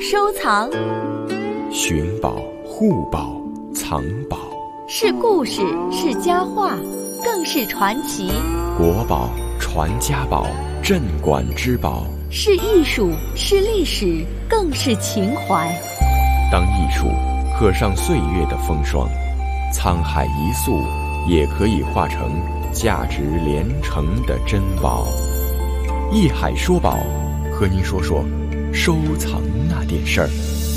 收藏， 寻宝、护宝、藏宝， 是故事，是佳话，更是传奇。 国宝、传家宝、镇馆之宝， 是艺术，是历史，更是情怀。 当艺术刻上岁月的风霜，沧海一粟也可以化成价值连城的珍宝。艺海说宝，和您说说收藏那点事儿。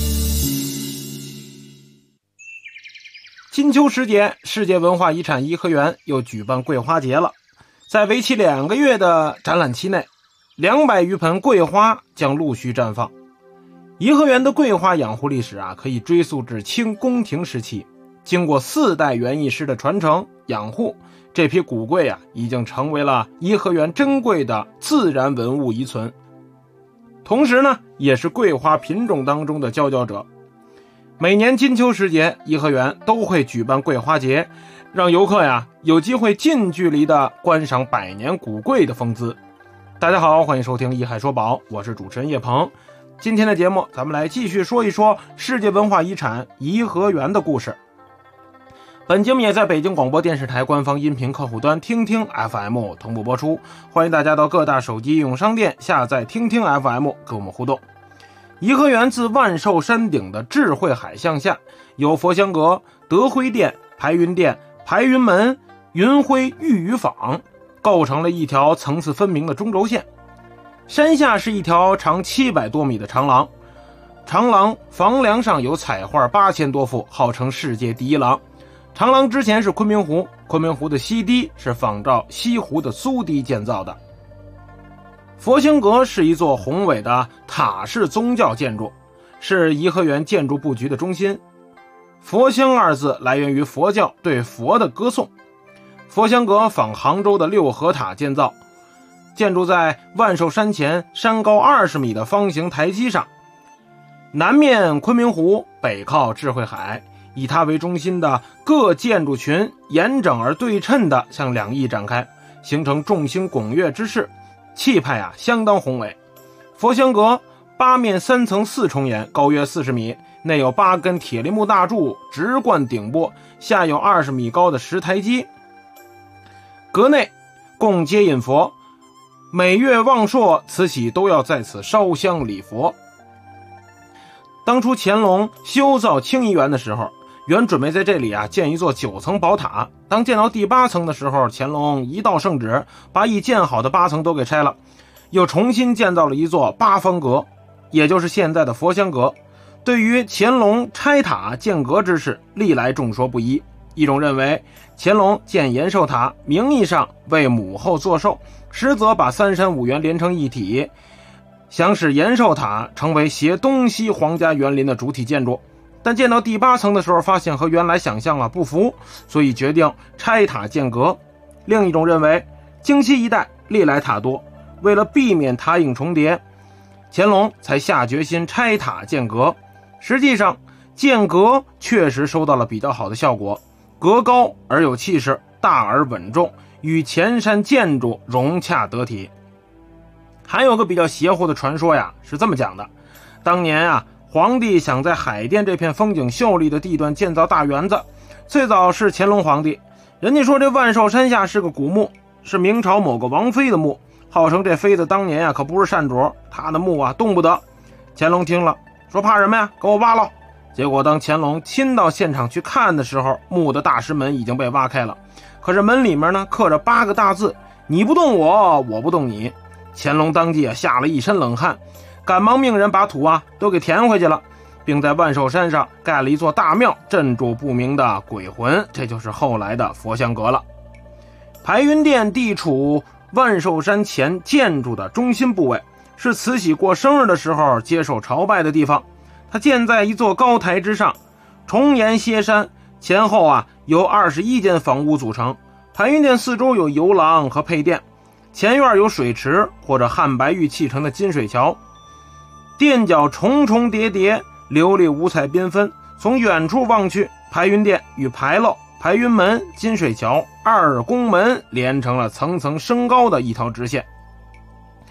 金秋时节，世界文化遗产颐和园又举办桂花节了。在为期2个月的展览期内，200余盆桂花将陆续绽放。颐和园的桂花养护历史可以追溯至清宫廷时期，经过4代园艺师的传承养护，这批古桂已经成为了颐和园珍贵的自然文物遗存，同时呢，也是桂花品种当中的佼佼者。每年金秋时节，颐和园都会举办桂花节，让游客有机会近距离的观赏百年古桂的风姿。大家好，欢迎收听艺海说宝，我是主持人叶鹏。今天的节目，咱们来继续说一说世界文化遗产颐和园的故事。本节目也在北京广播电视台官方音频客户端听听 FM 同步播出，欢迎大家到各大手机应用商店下载听听 FM 跟我们互动。颐和园自万寿山顶的智慧海向下，有佛香阁、德辉殿、排云殿、排云门、云辉玉宇坊，构成了一条层次分明的中轴线。山下是一条长700多米的长廊，长廊房梁上有彩画8000多幅，号称世界第一廊。长廊之前是昆明湖，昆明湖的西堤是仿照西湖的苏堤建造的。佛香阁是一座宏伟的塔式宗教建筑，是颐和园建筑布局的中心。佛香二字来源于佛教对佛的歌颂。佛香阁仿杭州的6合塔建造，建筑在万寿山前山高20米的方形台基上，南面昆明湖，北靠智慧海，以它为中心的各建筑群严整而对称地向两翼展开，形成众星拱月之势，气派相当宏伟。佛香阁8面3层4重檐，高约40米，内有8根铁梨木大柱直贯顶部，下有20米高的石台基。阁内供接引佛，每月望朔慈禧都要在此烧香礼佛。当初乾隆修造清漪园的时候，原准备在这里建一座9层宝塔。当建到第8层的时候，乾隆一道圣旨，把已建好的8层都给拆了，又重新建造了一座8方阁，也就是现在的佛香阁。对于乾隆拆塔建阁之事，历来众说不一。一种认为乾隆建延寿塔名义上为母后作寿，实则把3山5园连成一体，想使延寿塔成为携东西皇家园林的主体建筑。但建到第8层的时候，发现和原来想象不符，所以决定拆塔建阁。另一种认为京西一带历来塔多，为了避免塔影重叠，乾隆才下决心拆塔建阁。实际上建阁确实收到了比较好的效果，阁高而有气势，大而稳重，与前山建筑融洽得体。还有个比较邪乎的传说是这么讲的：当年皇帝想在海淀这片风景秀丽的地段建造大园子，最早是乾隆皇帝，人家说这万寿山下是个古墓，是明朝某个王妃的墓，号称这妃子当年可不是善主，她的墓动不得。乾隆听了说怕什么呀，给我挖了。结果当乾隆亲到现场去看的时候，墓的大石门已经被挖开了，可是门里面呢刻着8个大字：你不动我，我不动你。乾隆当即吓了一身冷汗，赶忙命人把土都给填回去了，并在万寿山上盖了一座大庙，镇住不明的鬼魂，这就是后来的佛香阁了。排云殿地处万寿山前建筑的中心部位，是慈禧过生日的时候接受朝拜的地方。它建在一座高台之上，重檐歇山，前后由21间房屋组成。排云殿四周有游廊和配殿，前院有水池或者汉白玉砌成的金水桥，殿角重重叠叠，流丽五彩缤纷。从远处望去，排云殿与牌楼、排云门、金水桥、2宫门连成了层层升高的一条直线。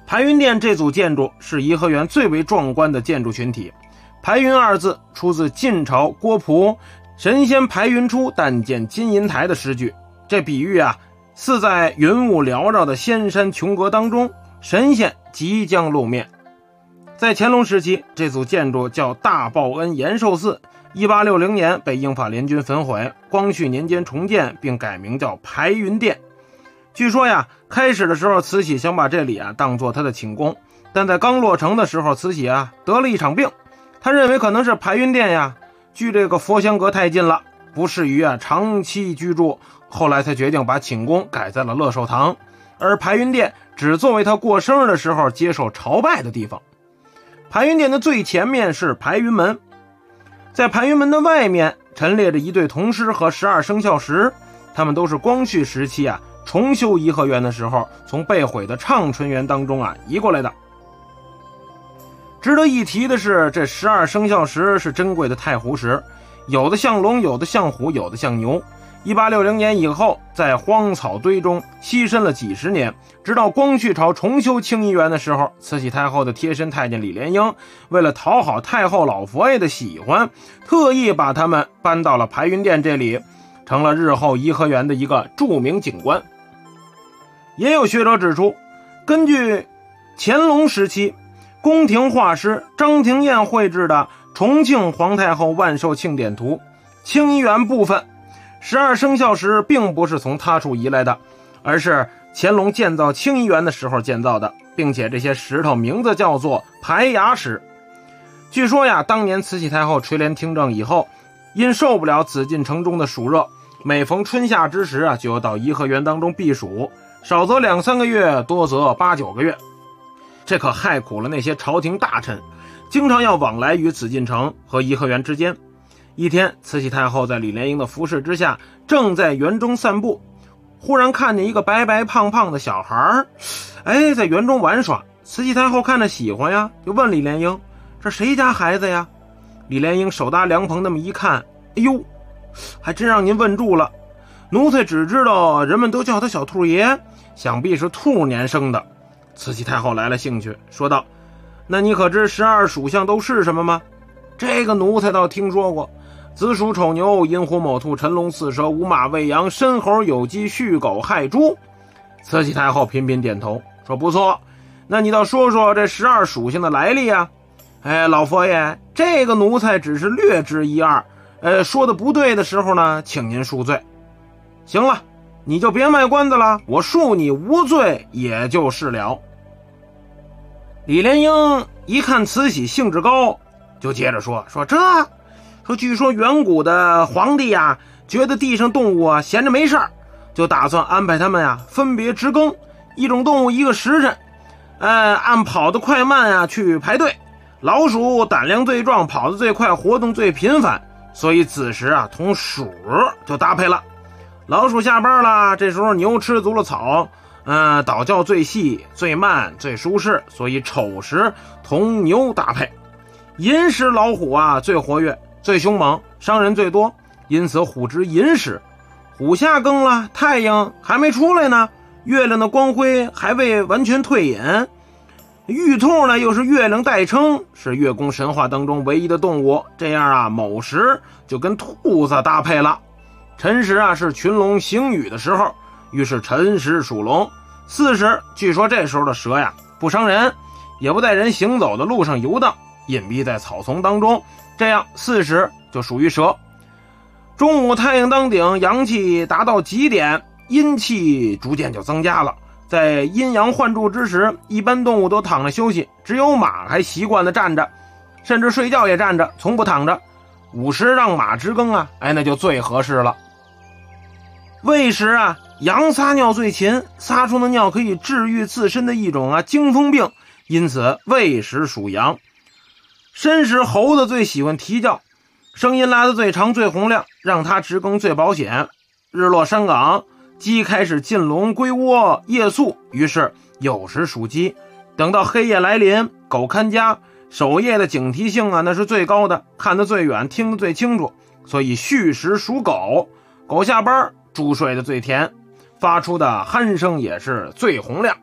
排云殿这组建筑是颐和园最为壮观的建筑群体。排云二字出自晋朝郭璞神仙排云出，但见金银台的诗句。这比喻啊，似在云雾缭绕的仙山琼阁当中，神仙即将露面。在乾隆时期，这组建筑叫大报恩延寿寺，1860年被英法联军焚毁，光绪年间重建，并改名叫排云殿。据说呀，开始的时候慈禧想把这里当做他的寝宫，但在刚落成的时候，慈禧得了一场病，他认为可能是排云殿距这个佛香阁太近了，不适于长期居住，后来才决定把寝宫改在了乐寿堂，而排云殿只作为他过生日的时候接受朝拜的地方。排云殿的最前面是排云门，在排云门的外面陈列着一对铜狮和12生肖石，他们都是光绪时期重修颐和园的时候从被毁的畅春园当中移过来的。值得一提的是，这12生肖石是珍贵的太湖石，有的像龙，有的像虎，有的像牛。1860年以后，在荒草堆中栖身了几十年，直到光绪朝重修清漪园的时候，慈禧太后的贴身太监李莲英为了讨好太后老佛爷的喜欢，特意把他们搬到了排云殿这里，成了日后颐和园的一个著名景观。也有学者指出，根据乾隆时期宫廷画师张廷彦绘制的重庆皇太后万寿庆典图，清漪园部分12生肖石并不是从他处移来的，而是乾隆建造清漪园的时候建造的，并且这些石头名字叫做排牙石。据说当年慈禧太后垂帘听政以后，因受不了紫禁城中的暑热，每逢春夏之时就要到颐和园当中避暑，少则2-3个月，多则8-9个月。这可害苦了那些朝廷大臣，经常要往来于紫禁城和颐和园之间。一天，慈禧太后在李莲英的服侍之下，正在园中散步，忽然看见一个白白胖胖的小孩在园中玩耍。慈禧太后看着喜欢就问李莲英：“这谁家孩子呀？”李莲英手搭凉棚那么一看，哎呦，还真让您问住了。奴才只知道人们都叫他小兔爷，想必是兔年生的。慈禧太后来了兴趣，说道：“那你可知12属相都是什么吗？”这个奴才倒听说过，子鼠丑牛寅虎卯兔辰龙巳蛇午马未羊申猴酉鸡戌狗亥猪。慈禧太后频频点头，说：“不错，那你倒说说这12属性的来历啊。”老佛爷，这个奴才只是略知一二，说的不对的时候呢，请您恕罪。行了，你就别卖关子了，我恕你无罪也就是了。李莲英一看慈禧兴致高，就接着说据说远古的皇帝觉得地上动物闲着没事儿，就打算安排他们分别值更，一种动物一个时辰，按跑得快慢去排队。老鼠胆量最壮，跑得最快，活动最频繁，所以子时同鼠就搭配了。老鼠下班了，这时候牛吃足了草，倒觉最细最慢最舒适，所以丑时同牛搭配。寅时老虎最活跃最凶猛，伤人最多，因此虎之寅时。虎下更了，太阳还没出来呢，月亮的光辉还未完全退隐。玉兔呢又是月亮代称，是月宫神话当中唯一的动物，这样卯时就跟兔子搭配了。辰时是群龙行雨的时候，于是辰时属龙。巳时据说这时候的蛇不伤人，也不在人行走的路上游荡，隐蔽在草丛当中，这样巳时就属于蛇。中午太阳当顶，阳气达到极点，阴气逐渐就增加了。在阴阳换柱之时，一般动物都躺着休息，只有马还习惯的站着，甚至睡觉也站着，从不躺着。午时让马值更那就最合适了。未时羊撒尿最勤，撒出的尿可以治愈自身的一种惊风病，因此未时属羊。申时猴子最喜欢啼叫，声音拉得最长最洪亮，让它值更最保险。日落山岗，鸡开始进笼归窝夜宿，于是酉时属鸡。等到黑夜来临，狗看家，守夜的警惕性那是最高的，看得最远，听得最清楚，所以戌时属狗。狗下班，猪睡得最甜，发出的鼾声也是最洪亮。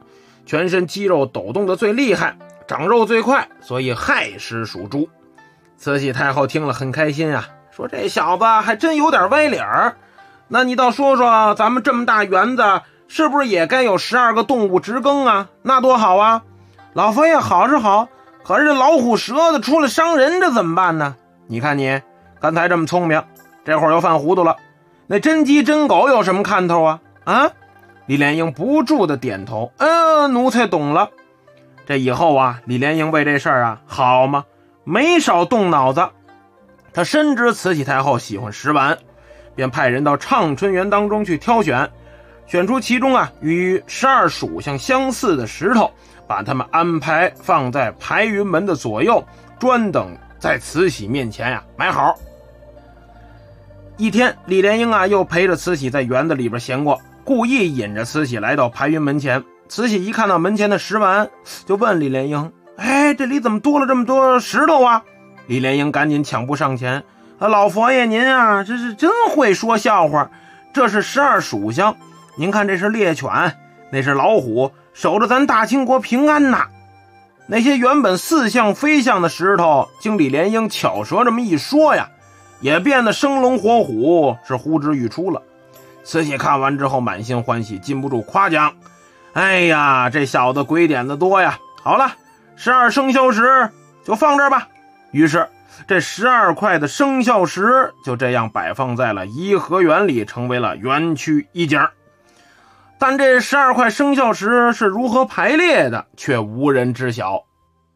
全身肌肉抖动的最厉害，长肉最快，所以亥时属猪。慈禧太后听了很开心啊，说这小子还真有点歪理儿。那你倒说说，咱们这么大园子是不是也该有12个动物植耕啊？那多好啊！老佛爷好是好，可是老虎蛇的出来伤人，这怎么办呢？你看你刚才这么聪明，这会儿又犯糊涂了。那真鸡真狗有什么看头啊？啊？李莲英不住的点头，奴才懂了。这以后啊，李莲英为这事儿啊，好嘛，没少动脑子。他深知慈禧太后喜欢石丸，便派人到畅春园当中去挑选，选出其中啊与12属相相似的石头，把它们安排放在排云门的左右，专等在慈禧面前呀埋好。一天，李莲英啊又陪着慈禧在园子里边闲过，故意引着慈禧来到排云门前。慈禧一看到门前的石丸，就问李莲英：这里怎么多了这么多石头啊？李莲英赶紧抢步上前：老佛爷您啊，这是真会说笑话。这是12属相，您看这是猎犬，那是老虎，守着咱大清国平安呐。那些原本似像非像的石头，经李莲英巧舌这么一说呀，也变得生龙活虎，是呼之欲出了。慈禧看完之后满心欢喜，禁不住夸奖：哎呀，这小子鬼点子多呀！好了，12生肖石就放这儿吧。于是这12块的生肖石就这样摆放在了颐和园里，成为了园区一景。但这12块生肖石是如何排列的，却无人知晓。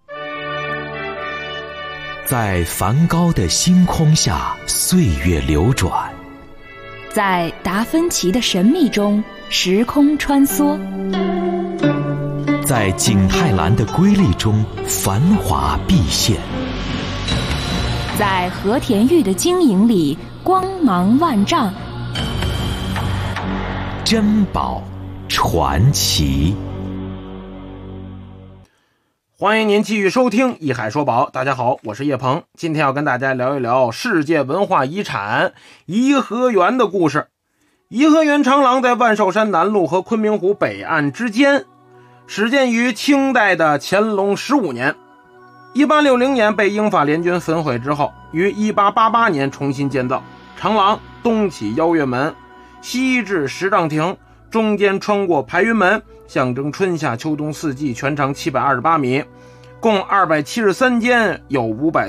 在梵高的星空下，岁月流转； 在达芬奇的神秘中，时空穿梭； 在景泰蓝的瑰丽中，繁华毕现； 在和田玉的晶莹里，光芒万丈。 珍宝传奇。 欢迎您继续收听一海说宝。大家好，我是叶鹏，今天要跟大家聊一聊世界文化遗产颐和园的故事。颐和园长廊在万寿山南麓和昆明湖北岸之间，始建于清代的乾隆15年。1860年被英法联军焚毁之后，于1888年重新建造。长廊东起邀月门，西至石杖亭，中间穿过排云门，象征春夏秋冬四季，全长728米，共273间，有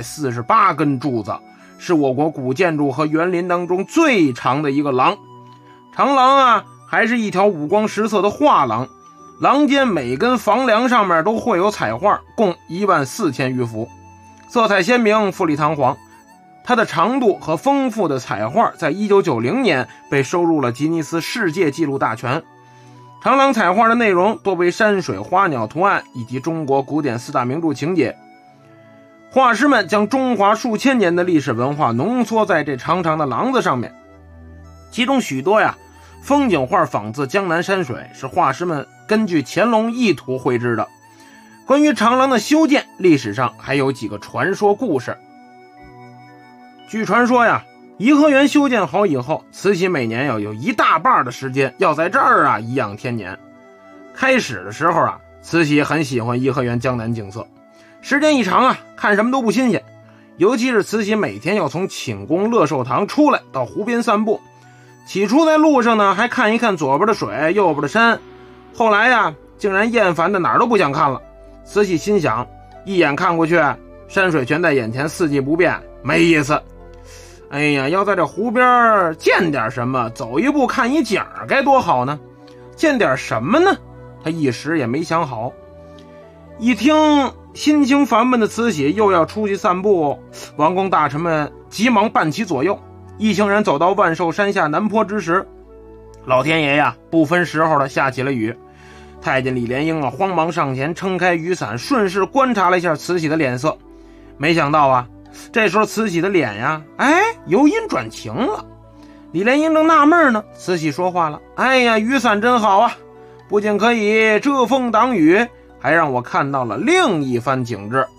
548根柱子，是我国古建筑和园林当中最长的一个廊。长廊啊，还是一条五光十色的画廊，廊间每根房梁上面都绘有彩画，共14000余幅，色彩鲜明，富丽堂皇。它的长度和丰富的彩画在1990年被收入了吉尼斯世界纪录大全。长廊彩画的内容多为山水、花鸟图案以及中国古典4大名著情节。画师们将中华数千年的历史文化浓缩在这长长的廊子上面，其中许多风景画仿自江南山水，是画师们根据乾隆意图绘制的。关于长廊的修建，历史上还有几个传说故事。据传说颐和园修建好以后，慈禧每年有一大半的时间要在这儿颐养天年。开始的时候慈禧很喜欢颐和园江南景色，时间一长看什么都不新鲜。尤其是慈禧每天要从寝宫乐寿堂出来到湖边散步，起初在路上呢还看一看左边的水右边的山，后来竟然厌烦的哪儿都不想看了。慈禧心想，一眼看过去山水全在眼前，四季不变，没意思。哎呀，要在这湖边见点什么，走一步看一景该多好呢。见点什么呢？他一时也没想好。一听心情烦闷的慈禧又要出去散步，王公大臣们急忙伴其左右。一行人走到万寿山下南坡之时，老天爷不分时候的下起了雨。太监李莲英慌忙上前撑开雨伞，顺势观察了一下慈禧的脸色。没想到这时候慈禧的脸由阴转晴了。李莲英正纳闷呢，慈禧说话了：哎呀，雨伞真好不仅可以遮风挡雨，还让我看到了另一番景致。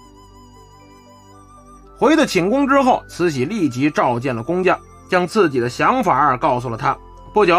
回到寝宫之后，慈禧立即召见了工匠，将自己的想法告诉了他。不久，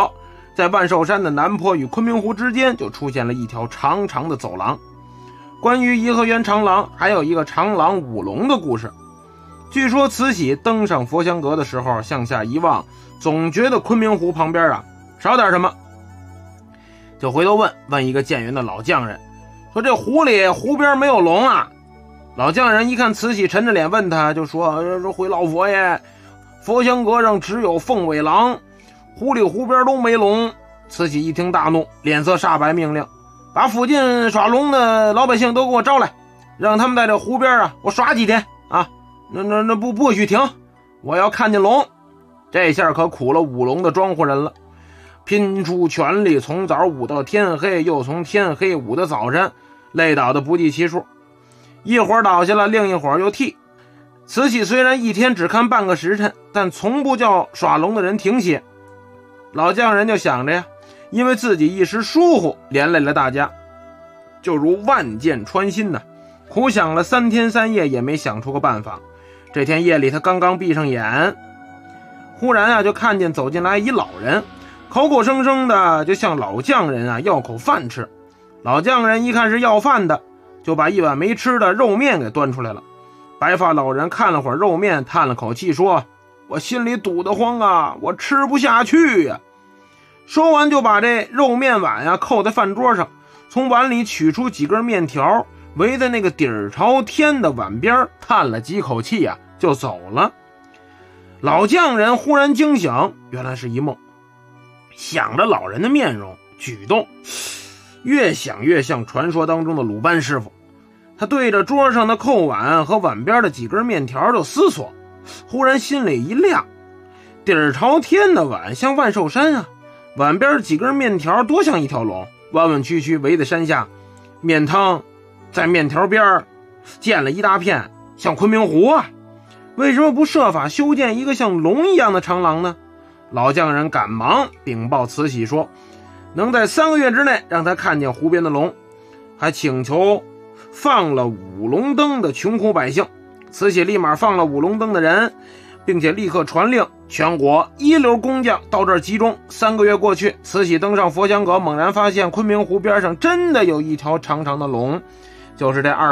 在万寿山的南坡与昆明湖之间就出现了一条长长的走廊。关于颐和园长廊还有一个长廊舞龙的故事。据说慈禧登上佛香阁的时候，向下一望，总觉得昆明湖旁边少点什么，就回头问一个建园的老匠人，说这湖边没有龙啊？老匠人一看慈禧沉着脸问他，就说回老佛爷，佛香阁上只有凤尾狼，湖边都没龙。慈禧一听大怒，脸色煞白，命令把附近耍龙的老百姓都给我招来，让他们在这湖边我耍几天啊！那不许停，我要看见龙。这下可苦了舞龙的庄户人了，拼出全力，从早舞到天黑，又从天黑舞到早晨，累倒的不计其数。一会儿倒下了，另一会儿又替。慈禧虽然一天只看半个时辰，但从不叫耍龙的人停歇。老匠人就想着因为自己一时疏忽，连累了大家，就如万箭穿心苦想了3天3夜也没想出个办法。这天夜里，他刚刚闭上眼，忽然就看见走进来一老人，口口声声的就向老匠人要口饭吃。老匠人一看是要饭的，就把一碗没吃的肉面给端出来了。白发老人看了会儿肉面，叹了口气说，我心里堵得慌我吃不下去呀。说完就把这肉面碗扣在饭桌上，从碗里取出几根面条，围在那个底儿朝天的碗边，叹了几口气就走了。老匠人忽然惊醒，原来是一梦。想着老人的面容举动，越想越像传说当中的鲁班师傅。他对着桌上的扣碗和碗边的几根面条就思索，忽然心里一亮，底儿朝天的碗像万寿山碗边几根面条多像一条龙，弯弯曲曲围在山下，面汤在面条边建了一大片，像昆明湖为什么不设法修建一个像龙一样的长廊呢？老匠人赶忙禀报慈禧说，能在3个月之内让他看见湖边的龙，还请求放了舞龙灯的穷苦百姓。慈禧立马放了舞龙灯的人，并且立刻传令全国一流工匠到这儿集中。3个月过去，慈禧登上佛香阁，猛然发现昆明湖边上真的有一条长长的龙，就是这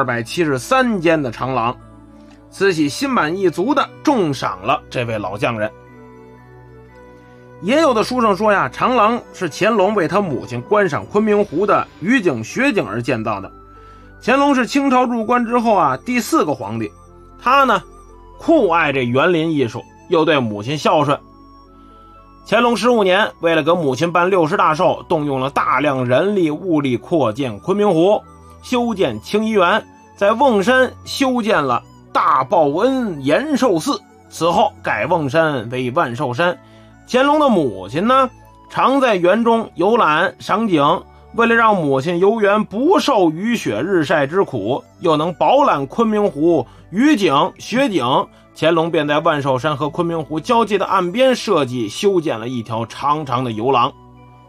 273间的长廊。慈禧心满意足地重赏了这位老匠人。也有的书上说长廊是乾隆为他母亲观赏昆明湖的雨景雪景而建造的。乾隆是清朝入关之后第4个皇帝，他酷爱这园林艺术，又对母亲孝顺。乾隆15年，为了给母亲办60大寿，动用了大量人力物力扩建昆明湖，修建清漪园，在瓮山修建了大报恩延寿寺，此后改瓮山为万寿山。乾隆的母亲常在园中游览赏景，为了让母亲游园不受雨雪日晒之苦，又能饱览昆明湖雨景雪景，乾隆便在万寿山和昆明湖交界的岸边设计修建了一条长长的游廊。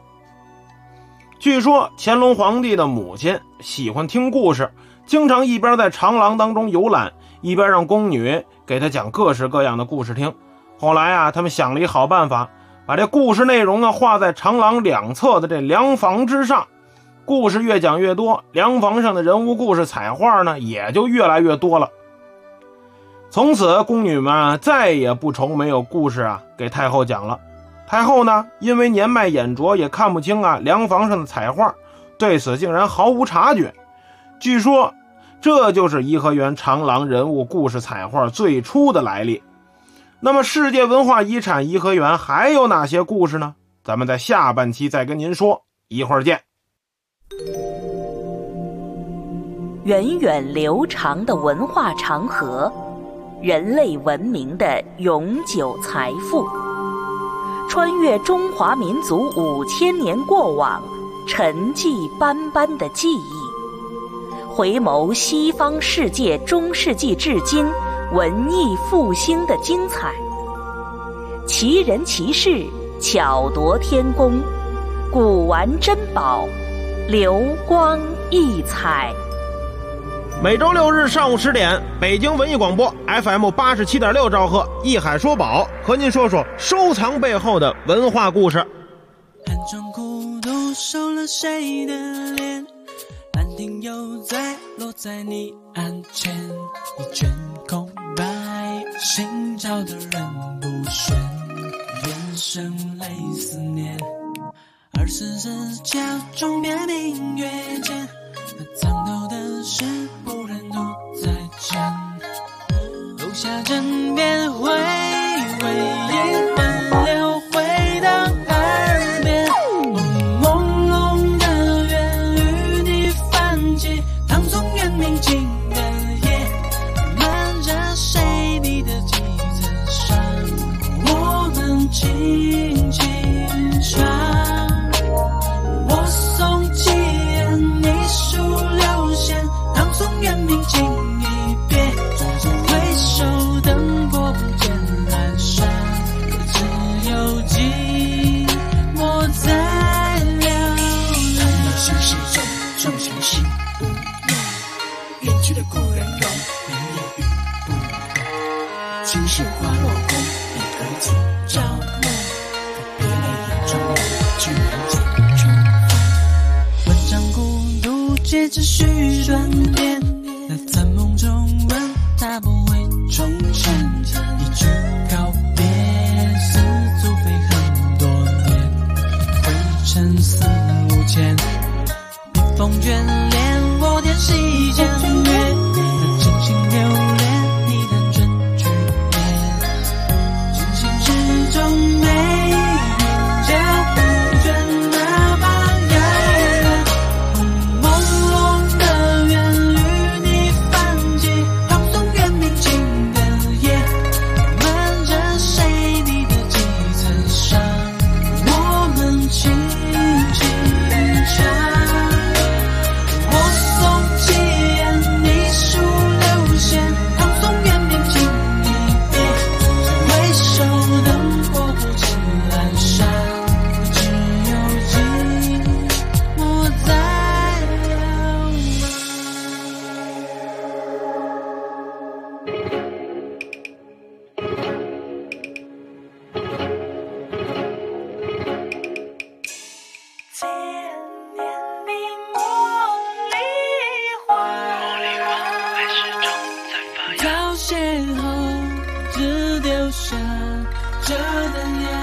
据说乾隆皇帝的母亲喜欢听故事，经常一边在长廊当中游览，一边让宫女给他讲各式各样的故事听。后来他们想了一好办法，把这故事内容画在长廊两侧的这梁房之上。故事越讲越多，梁房上的人物故事彩画也就越来越多了。从此宫女们再也不愁没有故事给太后讲了。太后因为年迈眼拙，也看不清梁房上的彩画，对此竟然毫无察觉。据说这就是颐和园长廊人物故事彩画最初的来历。那么世界文化遗产颐和园还有哪些故事呢？咱们在下半期再跟您说，一会儿见。 源远流长的文化长河，人类文明的永久财富，穿越中华民族5000年过往，沉寂斑斑的记忆，回眸西方世界中世纪至今文艺复兴的精彩，奇人奇事，巧夺天工，古玩珍宝，流光溢彩。 每周6日上午10点，北京文艺广播 FM 87.6兆赫，艺海说宝和您说说收藏背后的文化故事。 安中熟了谁的脸，兰亭又再落在你案前，一卷空白，心照的人不选，眼神泪思念，24家中别明月间，那藏头的事不忍独再见，楼下枕边回味一分流回到耳边，朦胧的缘与你泛起，唐宋元明清的夜，漫着谁笔的几层山，我们轻轻唱，我送七言，你数六弦，唐宋元明清一别，回首灯火不见阑珊，只有寂寞在寥寥。心事重重相惜，远去的故人容，明夜雨不回，青石花落空，一而今朝暮，别泪眼中流，去人间春风。文章孤独皆只许转变，那残梦中问他不会重现，一句告别，似足飞很多年，灰尘四五千，笔锋眷恋，我点细间月，那真心留恋，你弹针句点，真心之中没云脚不倦，那把遥远，朦胧的缘与你泛起，唐宋元明清的夜，漫着谁笔的几层伤，我们轻轻唱，我送七言，你数六弦，唐宋元明清一别，回首灯火不见阑珊，只有寂寞在寥千年笔墨离幻，凋谢后只丢下这灯芽，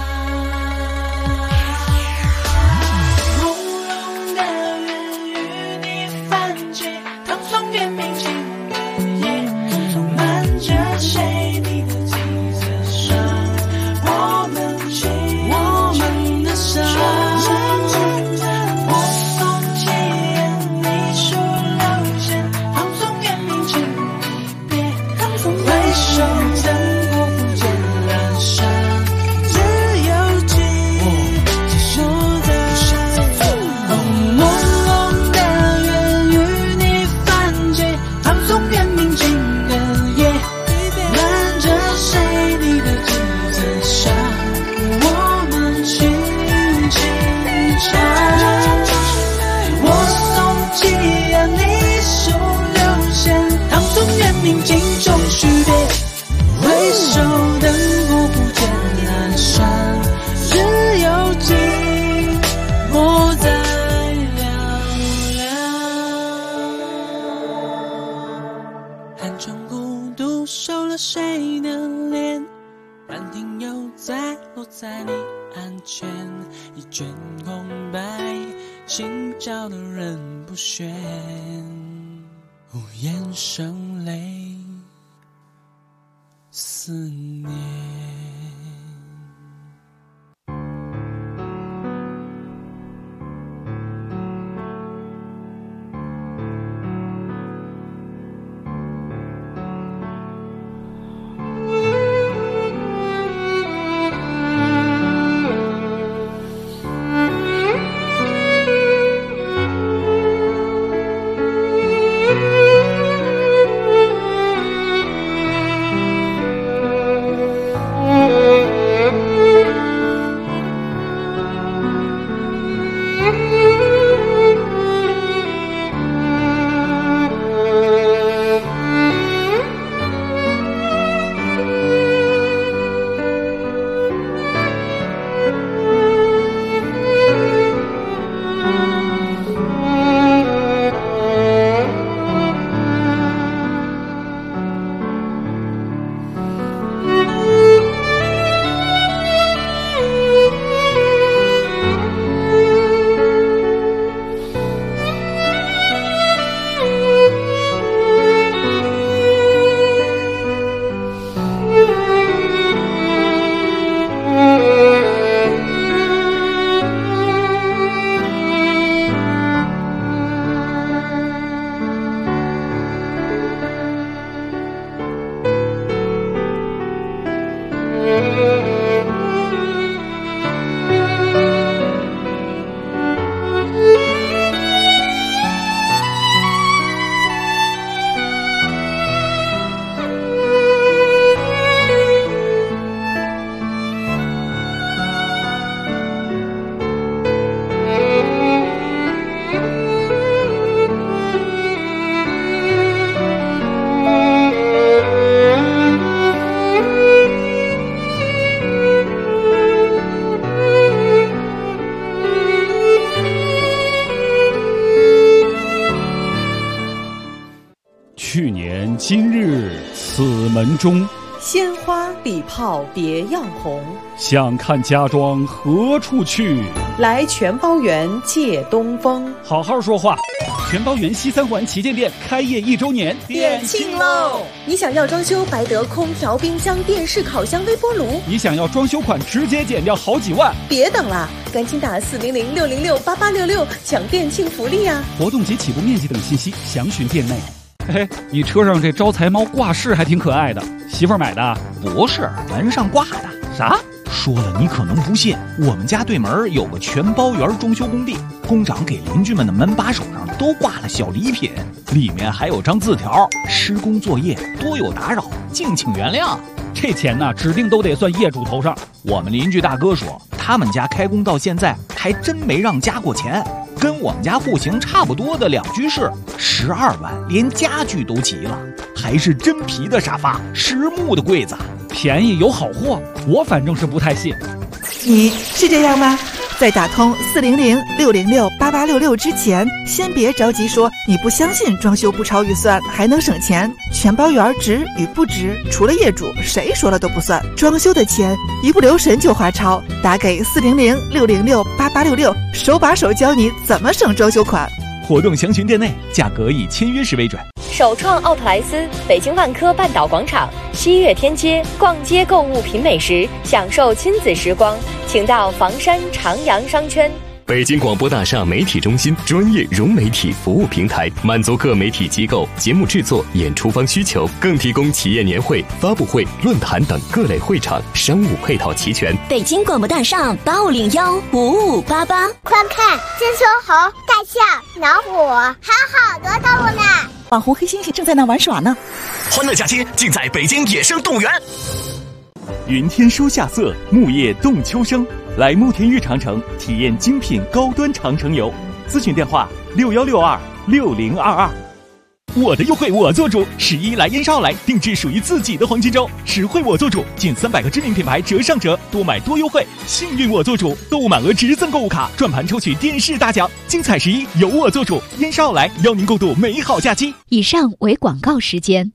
朦胧的缘与你泛起，唐宋元明清的夜，漫着谁笔的几层伤，我们的伤，我送七言，你数六弦，唐宋元明清一别，回首灯火不见阑珊，只有寂寞在朦胧的缘与你泛起，唐宋元明清的夜，漫着谁笔的几层伤，我们轻轻唱，我送七言，你数六弦，唐宋元明清中许别，回首灯火不见阑珊，只有寂寞在寥寥。寒窗孤独收了谁的脸，兰亭又再落在你案前，一卷空白，心照的人不选，无言声泪思念。 今日此门中， 鲜花礼炮别样红。 想看家庄何处去？ 来全包园借东风。 好好说话。全包园西三环旗舰店开业1周年， 店庆喽！你想要装修白得空调、冰箱、电视、烤箱、微波炉？ 你想要装修款直接减掉好几万？ 别等了，赶紧打400-606-8866抢店庆福利啊！ 活动及起步面积等信息详询店内。嘿，你车上这招财猫挂饰还挺可爱的，媳妇儿买的？ 不是，门上挂的。 啥？ 说了你可能不信，我们家对门有个全包园装修工地，工长给邻居们的门把手上都挂了小礼品，里面还有张字条：施工作业多有打扰，敬请原谅。 这钱呢，指定都得算业主头上。 我们邻居大哥说，他们家开工到现在还真没让加过钱，跟我们家户型差不多的2居室，12万，连家具都齐了，还是真皮的沙发，实木的柜子， 便宜有好货，我反正是不太信。 你是这样吗？在打通400-606-8866之前，先别着急说你不相信装修不超预算还能省钱。全包园值与不值，除了业主，谁说了都不算。装修的钱一不留神就花超，打给400-606-8866，手把手教你怎么省装修款。 活动详询店内，价格以签约时为准。 首创奥特莱斯，北京万科半岛广场，西岳天街，逛街购物品美食，享受亲子时光，请到房山长阳商圈。 北京广播大厦媒体中心专业融媒体服务平台，满足各媒体机构节目制作、演出方需求，更提供企业年会、发布会、论坛等各类会场，商务配套齐全。 北京广播大厦8515588， 快看，这只猴、大象、老虎，还有好多动物呢。 网红黑猩猩正在那玩耍呢。 欢乐假期尽在北京野生动物园。 云天书夏色，木叶动秋声。来慕田峪长城体验精品高端长城游，咨询电话61626022。我的优惠我做主，11来燕烧来定制属于自己的黄金周，实惠我做主，近300个知名品牌折上折，多买多优惠，幸运我做主，购物满额直赠购物卡，转盘抽取电视大奖，精彩11由我做主，燕烧来邀您共度美好假期。 以上为广告时间。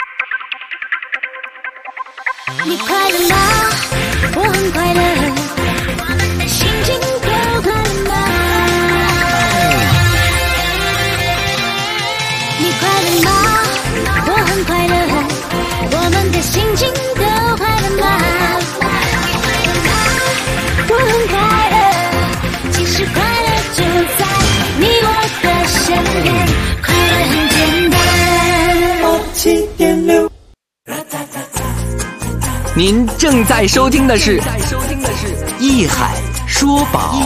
你快乐吗？我很快乐，我们的心情都快乐吗？你快乐吗？我很快乐，我们的心情都快乐吗？我很快乐，其实快乐就在你我的身边，快乐很简单。7.6。 您正在收听的是艺海说宝。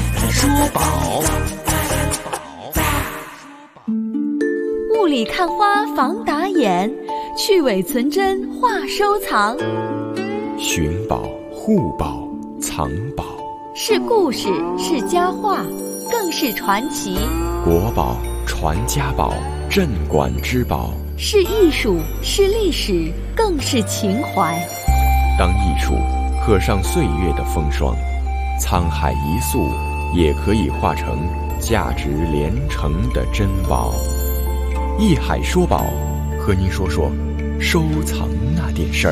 雾里看花防打眼，去伪存真话收藏。 寻宝、护宝、藏宝， 是故事，是佳话，更是传奇。 国宝、传家宝、镇馆之宝， 是艺术，是历史，更是情怀。 当艺术刻上岁月的风霜，沧海一粟也可以化成价值连城的珍宝。艺海说宝，和您说说收藏那点事儿。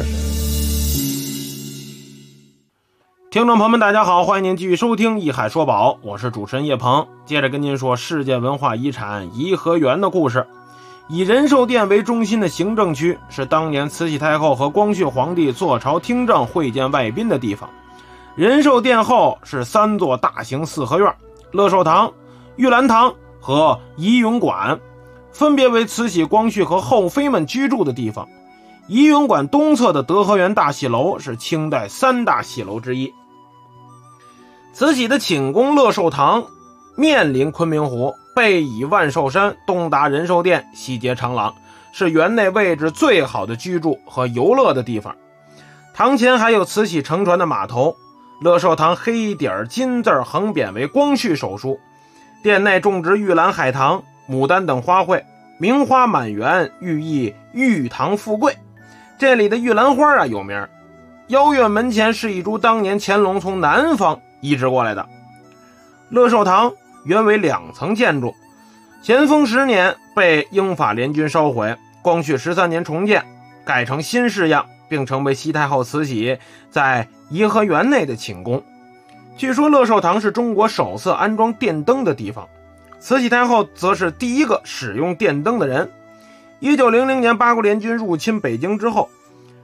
听众朋友们大家好，欢迎您继续收听艺海说宝，我是主持人叶鹏，接着跟您说世界文化遗产颐和园的故事。以仁寿殿为中心的行政区，是当年慈禧太后和光绪皇帝坐朝听政会见外宾的地方。仁寿殿后是3座大型四合院，乐寿堂、玉兰堂和怡云馆，分别为慈禧、光绪和后妃们居住的地方。怡云馆东侧的德和园大戏楼是清代3大戏楼之一。慈禧的寝宫乐寿堂面临昆明湖，背倚万寿山，东达仁寿殿，西接长廊，是园内位置最好的居住和游乐的地方。堂前还有慈禧乘船的码头。乐寿堂黑底金字横匾为光绪手书，殿内种植玉兰、海棠、牡丹等花卉，名花满园，寓意玉堂富贵。这里的玉兰花有名。邀月门前是一株当年乾隆从南方移植过来的。乐寿堂原为2层建筑，咸丰10年被英法联军烧毁， 光绪13年重建，改成新式样，并成为西太后慈禧在颐和园内的寝宫。据说乐寿堂是中国首次安装电灯的地方，慈禧太后则是第一个使用电灯的人。1900年八国联军入侵北京之后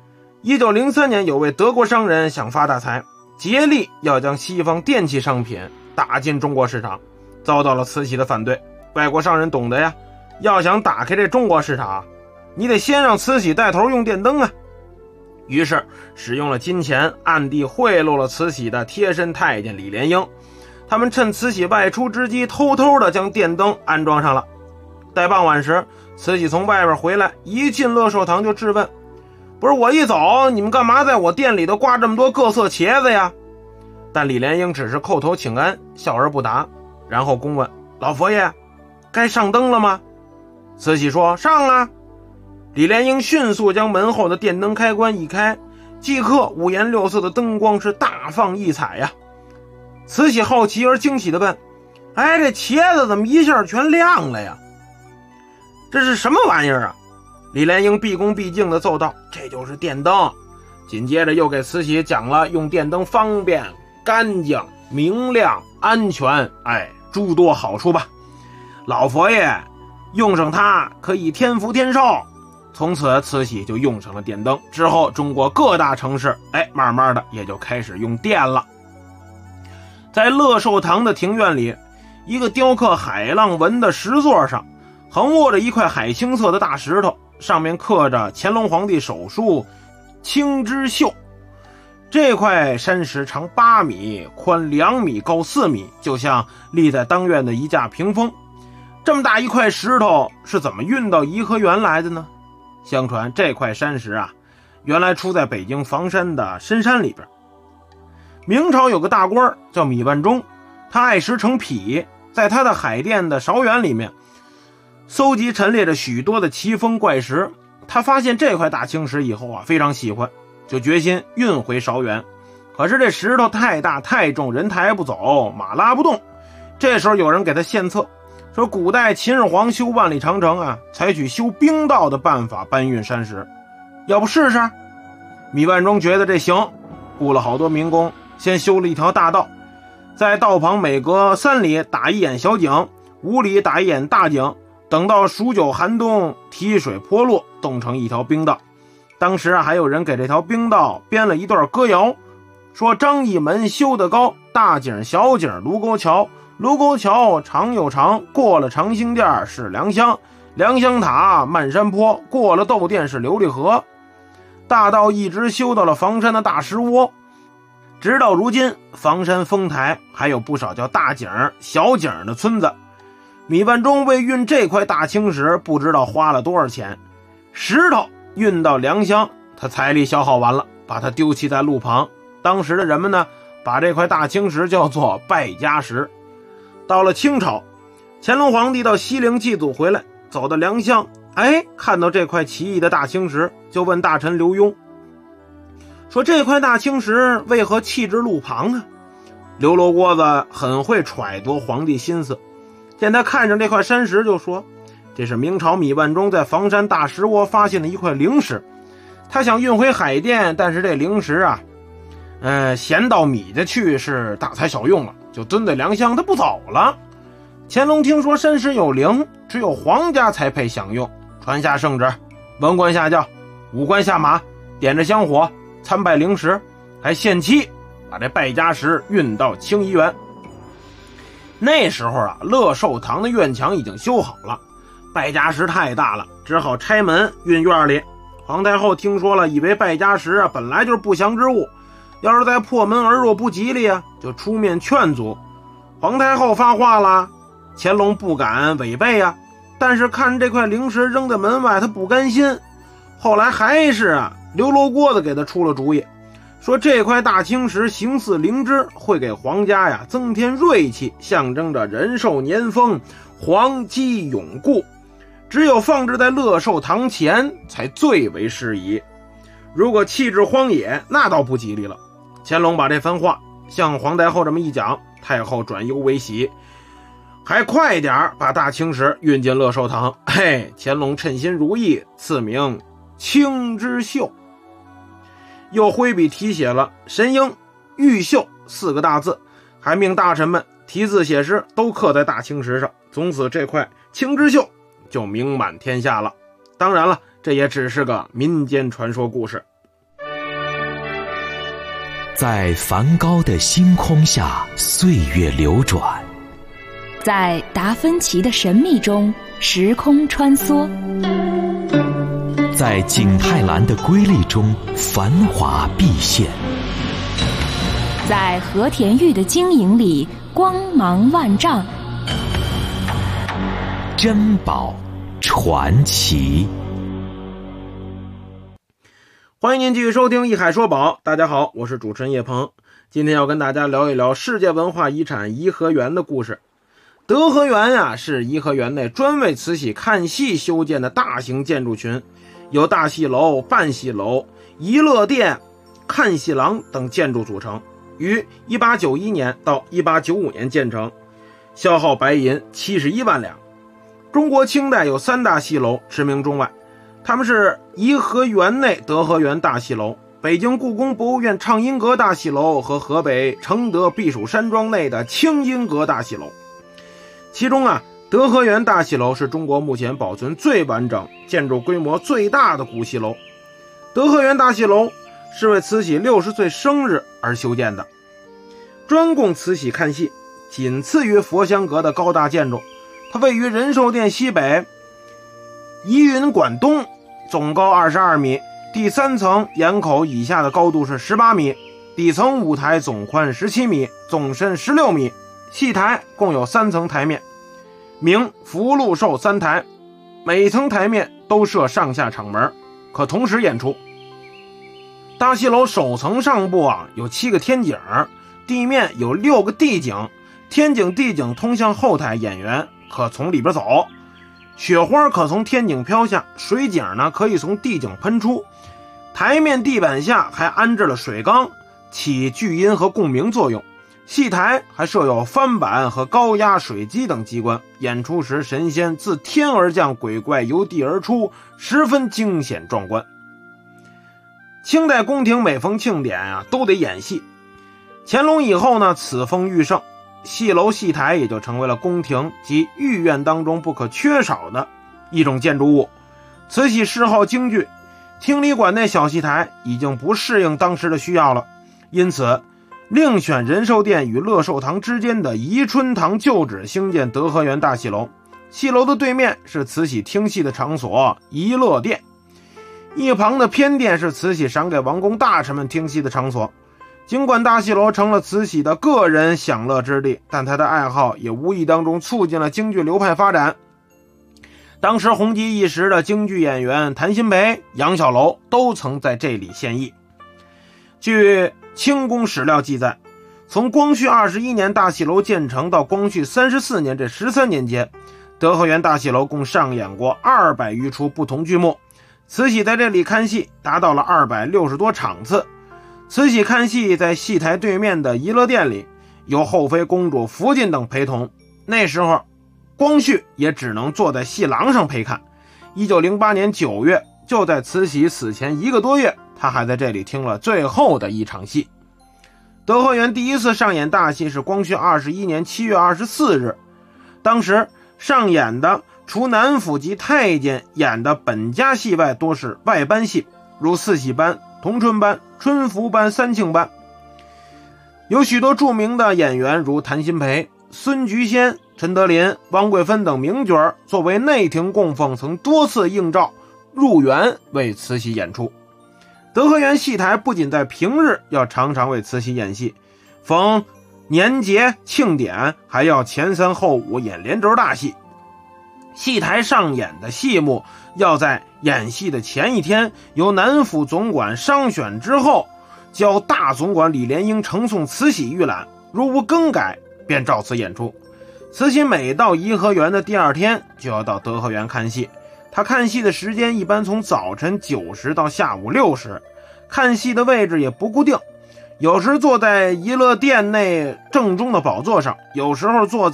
，1903年有位德国商人想发大财，竭力要将西方电器商品打进中国市场，遭到了慈禧的反对。外国商人懂得呀，要想打开这中国市场，你得先让慈禧带头用电灯啊。于是使用了金钱，暗地贿赂了慈禧的贴身太监李莲英。他们趁慈禧外出之机，偷偷的将电灯安装上了。待傍晚时，慈禧从外边回来，一进乐寿堂就质问：不是我一走，你们干嘛在我店里头挂这么多各色茄子呀？但李莲英只是叩头请安，笑而不答，然后公问：老佛爷，该上灯了吗？慈禧说：上啊。李莲英迅速将门后的电灯开关一开，即刻五颜六色的灯光是大放异彩呀。慈禧好奇而惊喜地问：哎，这茄子怎么一下全亮了呀？这是什么玩意儿啊？李莲英毕恭毕敬地奏道：这就是电灯。紧接着又给慈禧讲了用电灯方便、干净、明亮、安全，诸多好处吧。老佛爷用上它可以天福天寿。从此慈禧就用上了电灯，之后中国各大城市慢慢的也就开始用电了。在乐寿堂的庭院里，一个雕刻海浪纹的石座上横卧着一块海青色的大石头，上面刻着乾隆皇帝手书青之秀。这块山石长8米，宽2米，高4米，就像立在当院的一架屏风。这么大一块石头是怎么运到颐和园来的呢？相传这块山石啊，原来出在北京房山的深山里边。明朝有个大官叫米万中，他爱石成癖，在他的海淀的韶园里面搜集陈列着许多的奇峰怪石。他发现这块大青石以后啊，非常喜欢，就决心运回韶园。可是这石头太大太重，人抬不走，马拉不动。这时候有人给他献策，说古代秦始皇修万里长城啊，采取修冰道的办法搬运山石，要不试试？米万中觉得这行，雇了好多民工，先修了一条大道，在道旁每隔3里打一眼小井，5里打一眼大井，等到数9寒冬，提水坡落，冻成一条冰道。当时啊，还有人给这条冰道编了一段歌谣，说张义门修得高，大井小井卢沟桥，卢沟桥长又长，过了长兴殿是良乡，良乡塔漫山坡，过了窦殿是琉璃河。大道一直修到了房山的大石窝，直到如今房山丰台还有不少叫大井小井的村子。米万中为运这块大青石不知道花了多少钱，石头运到良乡，他财力消耗完了，把它丢弃在路旁。当时的人们呢，把这块大青石叫做败家石。到了清朝，乾隆皇帝到西陵祭祖回来，走到良乡，看到这块奇异的大青石，就问大臣刘墉，说这块大青石为何弃置路旁呢？刘罗锅子很会揣度皇帝心思，见他看着这块山石就说，这是明朝米万中在房山大石窝发现的一块灵石，他想运回海淀，但是这灵石啊闲到米家去是大材小用了，就蹲在良乡，他不走了。乾隆听说山石有灵，只有皇家才配享用，传下圣旨，文官下轿，武官下马，点着香火参拜灵石，还限期把这败家石运到清漪园。那时候啊，乐寿堂的院墙已经修好了，败家石太大了，只好拆门运院里。皇太后听说了，以为败家石啊本来就是不祥之物，要是再破门而入不吉利啊，就出面劝阻。皇太后发话了，乾隆不敢违背啊，但是看这块灵石扔在门外，他不甘心。后来还是刘罗锅子给他出了主意，说这块大青石形似灵芝，会给皇家增添锐气，象征着人寿年丰，皇基永固，只有放置在乐寿堂前才最为适宜。如果弃置荒野，那倒不吉利了。乾隆把这番话向皇太后这么一讲，太后转忧为喜， 还快点把大青石运进乐寿堂。嘿，乾隆称心如意，赐名青之秀，又挥笔题写了神鹰玉秀4个大字，还命大臣们题字写诗，都刻在大青石上。从此这块青之秀就名满天下了。当然了，这也只是个民间传说故事。 在梵高的星空下，岁月流转； 在达芬奇的神秘中，时空穿梭； 在景泰蓝的瑰丽中，繁华毕现； 在和田玉的晶莹里，光芒万丈。 珍宝传奇。 欢迎您继续收听《一海说宝》，大家好，我是主持人叶鹏。今天要跟大家聊一聊世界文化遗产颐和园的故事。德和园呀，是颐和园内专为慈禧看戏修建的大型建筑群，由大戏楼、半戏楼、怡乐殿、看戏廊等建筑组成，于1891年到1895年建成，消耗白银71万两。中国清代有3大戏楼驰名中外，他们是颐和园内德和园大戏楼、北京故宫博物院畅音阁大戏楼和河北承德避暑山庄内的清音阁大戏楼。其中德和园大戏楼是中国目前保存最完整、建筑规模最大的古戏楼。德和园大戏楼是为慈禧60岁生日而修建的，专供慈禧看戏，仅次于佛香阁的高大建筑。它位于仁寿殿西北、怡云馆东，总高22米，第3层檐口以下的高度是18米，底层舞台总宽17米，总深16米。戏台共有3层台面，明、福、禄、寿3台，每层台面都设上下场门，可同时演出。大戏楼首层上部有7个天井，地面有6个地井，天井地井通向后台，演员可从里边走，雪花可从天井飘下，水井呢可以从地井喷出。台面地板下还安置了水缸，起聚音和共鸣作用。戏台还设有翻板和高压水机等机关，演出时神仙自天而降，鬼怪由地而出，十分惊险壮观。清代宫廷每逢庆典都得演戏。乾隆以后呢，此风愈盛，戏楼戏台也就成为了宫廷及御苑当中不可缺少的一种建筑物。慈禧嗜好京剧，听礼馆内小戏台已经不适应当时的需要了，因此另选仁寿殿与乐寿堂之间的宜春堂旧址兴建德和园大戏楼。戏楼的对面是慈禧听戏的场所怡乐殿，一旁的偏殿是慈禧赏给王公大臣们听戏的场所。尽管大戏楼成了慈禧的个人享乐之地，但她的爱好也无意当中促进了京剧流派发展。当时红极一时的京剧演员谭鑫培、杨小楼都曾在这里献艺。据清宫史料记载，从光绪21年大戏楼建成到光绪34年这13年间，德和园大戏楼共上演过200余出不同剧目。慈禧在这里看戏达到了260多场次。慈禧看戏在戏台对面的怡乐殿里，由后妃公主福晋等陪同。那时候光绪也只能坐在戏廊上陪看。1908年9月，就在慈禧死前1个多月，他还在这里听了最后的一场戏。德和园第一次上演大戏是光绪21年7月24日，当时上演的除南府及太监演的本家戏外，多是外班戏，如四喜班、同春班、春福班、三庆班。有许多著名的演员如谭鑫培、孙菊仙、陈德林、汪桂芬等名角作为内廷供奉，曾多次应召入园为慈禧演出。德和园戏台不仅在平日要常常为慈禧演戏，逢年节庆典还要前3后5演连轴大戏。戏台上演的戏目要在演戏的前一天由南府总管商选之后，交大总管李莲英呈送慈禧预览，如无更改便照此演出。慈禧每到颐和园的第2天就要到德和园看戏，他看戏的时间一般从早晨9时到下午6时，看戏的位置也不固定，有时坐在怡乐殿内正中的宝座上，有时候坐在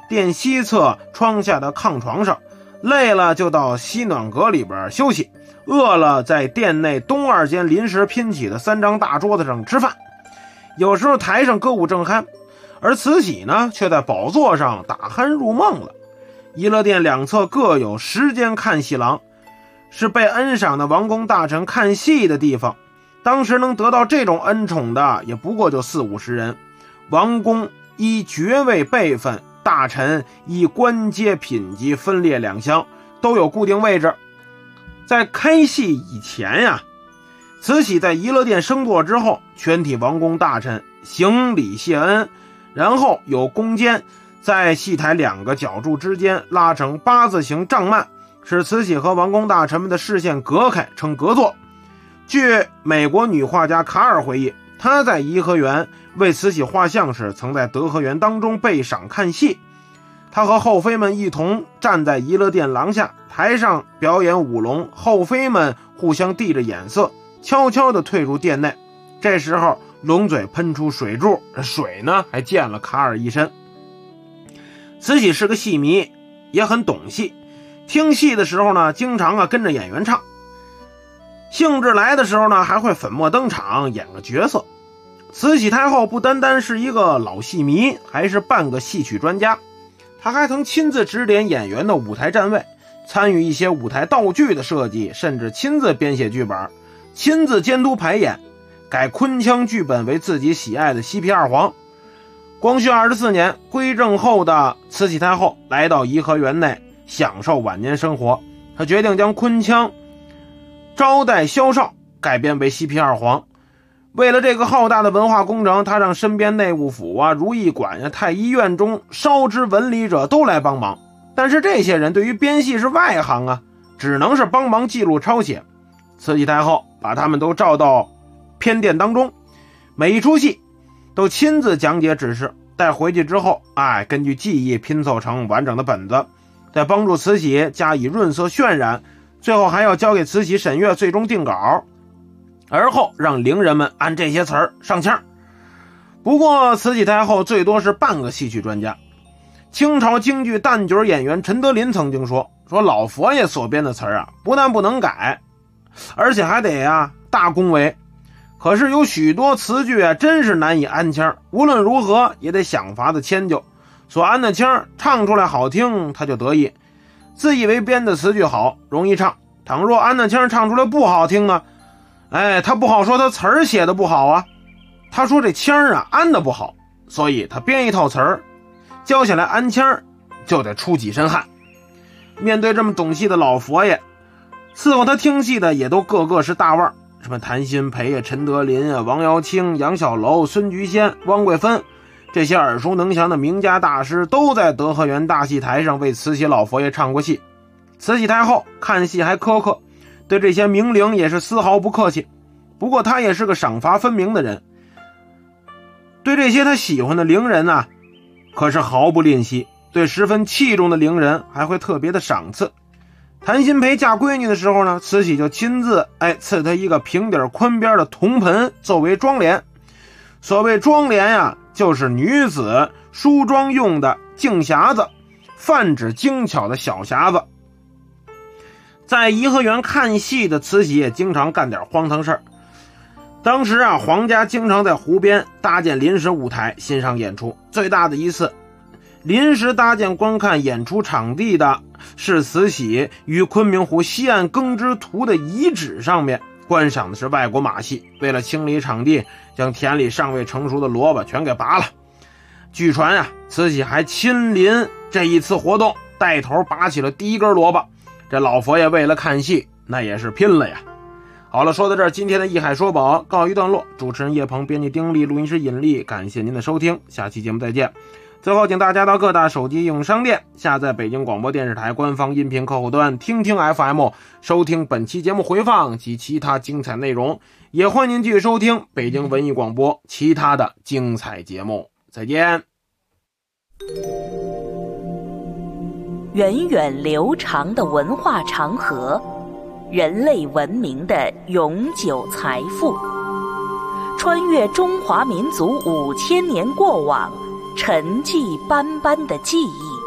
殿西侧窗下的炕床上，累了就到西暖阁里边休息，饿了在殿内东二间临时拼起的3张大桌子上吃饭。有时候台上歌舞正酣，而慈禧呢却在宝座上打鼾入梦了。怡乐殿两侧各有10间看戏廊，是被恩赏的王公大臣看戏的地方。当时能得到这种恩宠的也不过就40-50人，王公依爵位辈分，大臣依官阶品级分列2厢，都有固定位置。在开戏以前呀，慈禧在怡乐殿升座之后，全体王公大臣行礼谢恩，然后有宫监在戏台2个角柱之间拉成8字形帐幔，使慈禧和王公大臣们的视线隔开，称隔座。据美国女画家卡尔回忆，她在颐和园为慈禧画像时，曾在德和园当中被赏看戏。她和后妃们一同站在怡乐殿廊下，台上表演舞龙，后妃们互相递着眼色，悄悄地退入殿内。这时候龙嘴喷出水柱，水呢还溅了卡尔一身。慈禧是个戏迷，也很懂戏，听戏的时候呢，经常跟着演员唱。兴致来的时候呢，还会粉墨登场演个角色。慈禧太后不单单是一个老戏迷，还是半个戏曲专家。她还曾亲自指点演员的舞台站位，参与一些舞台道具的设计，甚至亲自编写剧本，亲自监督排演，改昆腔剧本为自己喜爱的西皮二黄。光绪24年归正后的慈禧太后来到颐和园内享受晚年生活，她决定将昆腔招待萧少改编为西皮二黄。为了这个浩大的文化工程，他让身边内务府如意馆太医院中稍知文理者都来帮忙。但是这些人对于编戏是外行只能是帮忙记录抄写。慈禧太后把他们都召到偏殿当中，每一出戏都亲自讲解指示，带回去之后根据记忆拼凑成完整的本子，再帮助慈禧加以润色渲染，最后还要交给慈禧审阅，最终定稿，而后让伶人们按这些词儿上腔。不过慈禧太后最多是半个戏曲专家。清朝京剧旦角演员陈德林曾经说老佛爷所编的词儿不但不能改，而且还得大恭维。可是有许多词句真是难以安腔，无论如何也得想法子迁就。所安的腔唱出来好听，他就得意，自以为编的词句好，容易唱。倘若安的腔唱出来不好听呢，他不好说他词儿写的不好他说这腔安的不好，所以他编一套词儿，教下来安腔就得出几身汗。面对这么懂戏的老佛爷，伺候他听戏的也都个个是大腕，什么谭鑫培陈德林王瑶卿、杨小楼、孙菊仙、汪桂芬，这些耳熟能详的名家大师都在德和园大戏台上为慈禧老佛爷唱过戏。慈禧太后看戏还苛刻，对这些名伶也是丝毫不客气。不过他也是个赏罚分明的人，对这些他喜欢的伶人可是毫不吝惜，对十分器重的伶人还会特别的赏赐。谭鑫培嫁闺女的时候呢，慈禧就亲自赐他一个平底宽边的铜盆作为妆奁。所谓妆奁就是女子梳妆用的镜匣子，泛指精巧的小匣子。在颐和园看戏的慈禧也经常干点荒唐事儿。当时皇家经常在湖边搭建临时舞台欣赏演出。最大的一次临时搭建观看演出场地的是慈禧于昆明湖西岸耕织图的遗址上面观赏的是外国马戏，为了清理场地，将田里尚未成熟的萝卜全给拔了。据传慈禧还亲临这一次活动，带头拔起了第一根萝卜。这老佛爷为了看戏那也是拼了呀。好了，说到这儿，今天的艺海说宝告一段落。主持人叶鹏，编辑丁力，录音师尹力，感谢您的收听，下期节目再见。最后请大家到各大手机应用商店下载北京广播电视台官方音频客户端听听 FM， 收听本期节目回放及其他精彩内容。也欢迎您继续收听北京文艺广播其他的精彩节目。再见。 源远流长的文化长河，人类文明的永久财富，穿越中华民族5000年过往，沉寂斑斑的记忆。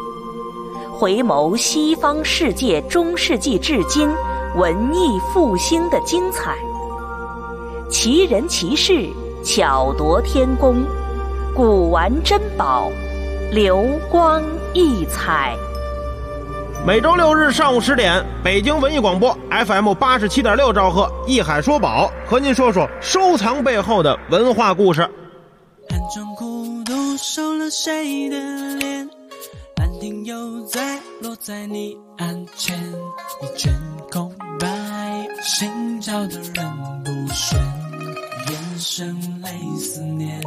回眸西方世界中世纪至今文艺复兴的精彩，奇人奇事，巧夺天工，古玩珍宝，流光溢彩。 每周6日上午10点，北京文艺广播 FM 87.6兆赫，艺海说宝，和您说说收藏背后的文化故事。 暗中孤独收了谁的脸，兰亭又在落在你案前，一卷空白，心照的人不选，眼神泪思念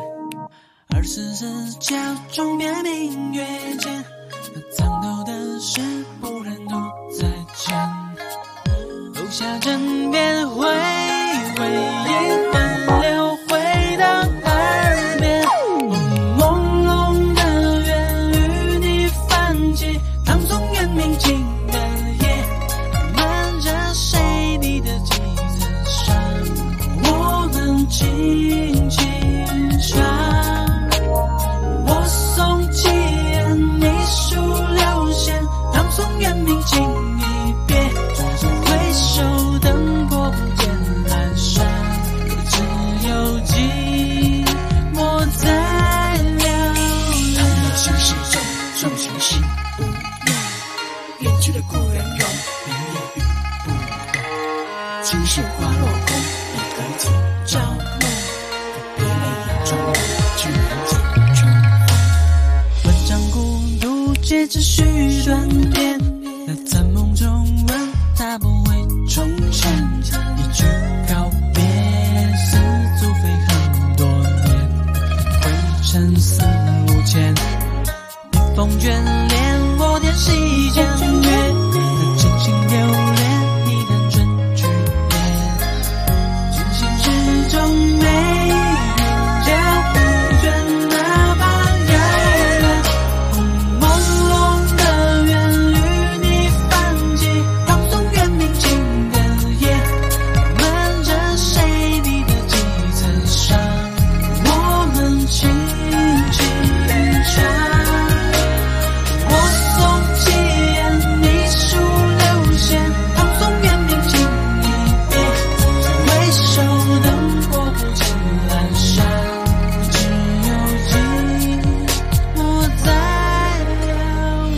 ，24时桥中边明月间，藏头的事不忍独在前，楼下枕边回回忆奔流回到耳边，朦胧的缘与你泛起，唐宋元明清的夜，漫着谁你的几层纱，我们轻轻唱，我送起你数流线，唐宋元明清一别，回首灯火不见阑珊，只有寂寞在流连。叹了心事重，重情心无言，远去的故人永明夜雨不断，青石花落空，一个今朝梦，别泪眼中的去人间重逢。文章孤独接着续断片，那在梦中问他不会重现，一句告别似足非很多年，灰尘四五千，冰封眷恋我点细江月，那真心留恋你的春去年，君心之中没人叫不倦，哪怕遥远，朦胧的缘与你泛起，唐宋元明清的夜，漫着谁你的几层纱，我们轻轻唱，我送起你数流线，唐宋元明清一别，回首灯火不见阑珊，只有寂寞在流浪。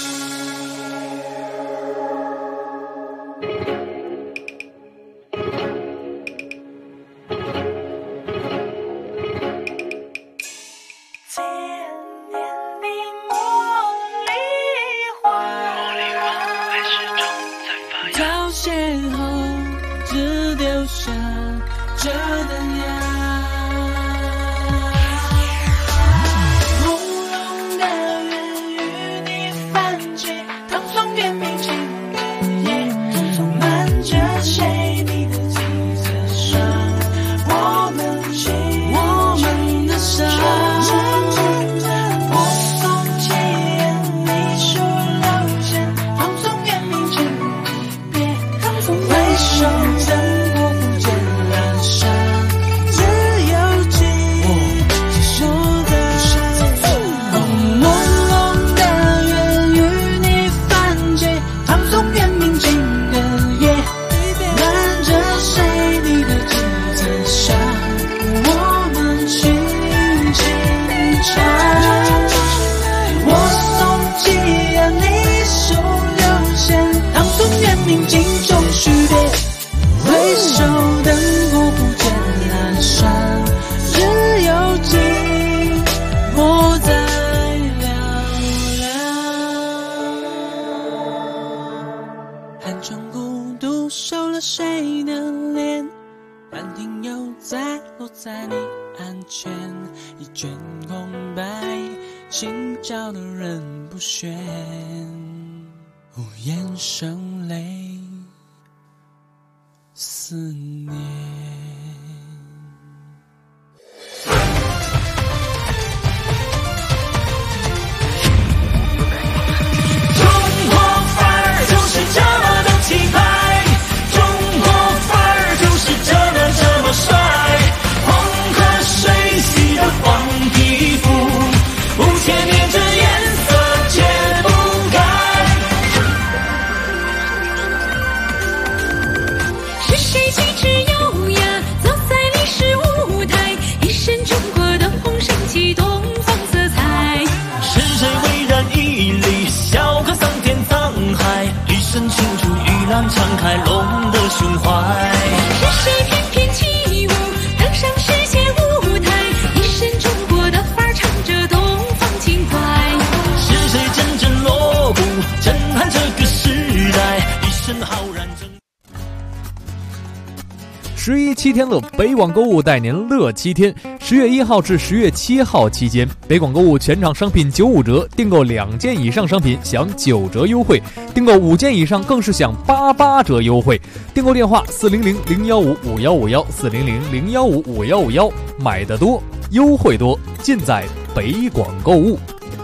千年的茉莉花，还是种在发芽，凋谢后只留下这灯芽，朦胧的缘与你泛起，唐宋元明清的夜，漫着谁你的几层纱，我们的伤，我送起你数流线，唐宋元明清一别，回首灯火不见阑珊，只有寂寞在朦胧的缘与你泛起，唐宋元明清的夜，漫着谁你的几层纱，我们轻轻唱，我送起你数流线，唐宋元明清中续别，回首灯火不见阑珊，只有寂寞在嘹亮。寒窗孤独收了谁的脸，兰亭又在落在你案前，一卷空白，心照的人不选，无言声泪思念。 中国范儿就是这么的气派，中国范儿就是这么帅，黄河水洗的黄皮肤，5000年这颜色解不开。 11七天乐，北广购物带您乐7天。10月1号至10月7号期间，北广购物全场商品95折，订购2件以上商品享9折优惠，订购5件以上更是享88折优惠。订购电话400-015-5151，400-015-5151，买得多，优惠多，尽在北广购物。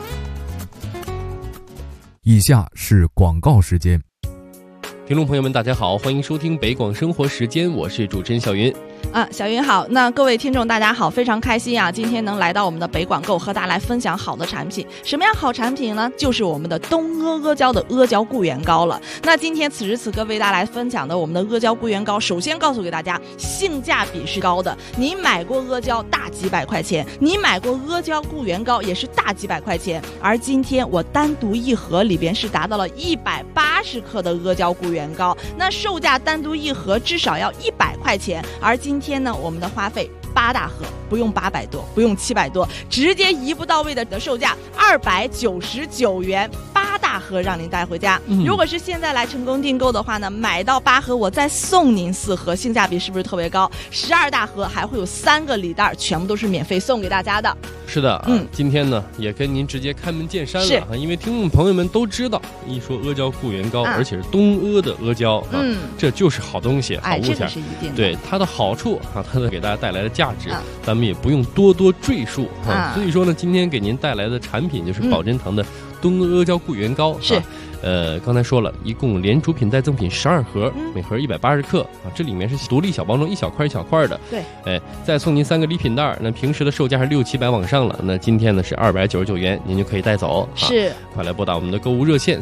以下是广告时间。 听众朋友们大家好，欢迎收听北广生活时间，我是主持人小云。 小云好，那各位听众大家好，非常开心啊，今天能来到我们的北广购和大家来分享好的产品。什么样好产品呢？就是我们的东阿胶的阿胶固元膏了。那今天此时此刻为大家来分享的我们的阿胶固元膏，首先告诉给大家性价比是高的，你买过阿胶大几百块钱，你买过阿胶固元膏也是大几百块钱，而今天我单独一盒里边是达到了180克的阿胶固元膏，那售价单独一盒至少要100块钱，而今天呢我们的花费8大盒不用800多，不用700多，直接一步到位的售价299元，8大盒让您带回家。如果是现在来成功订购的话呢，买到8盒我再送您4盒，性价比是不是特别高？12大盒还会有3个礼袋，全部都是免费送给大家的。 是的，今天呢也跟您直接开门见山了，因为听众朋友们都知道，一说阿胶固元膏，而且是东阿的阿胶，这就是好东西，好物件， 这是一定的。 对它的好处它给大家带来的价值，咱们也不用多赘述所以说呢，今天给您带来的产品就是宝珍堂的东阿胶固元膏。 是。 刚才说了，一共连主品带赠品12盒，每盒180克这里面是独立小包装，一小块一小块的。 对， 再送您3个礼品袋，那平时的售价是600-700往上了，那今天呢是299元，您就可以带走。 是， 快来拨打我们的购物热线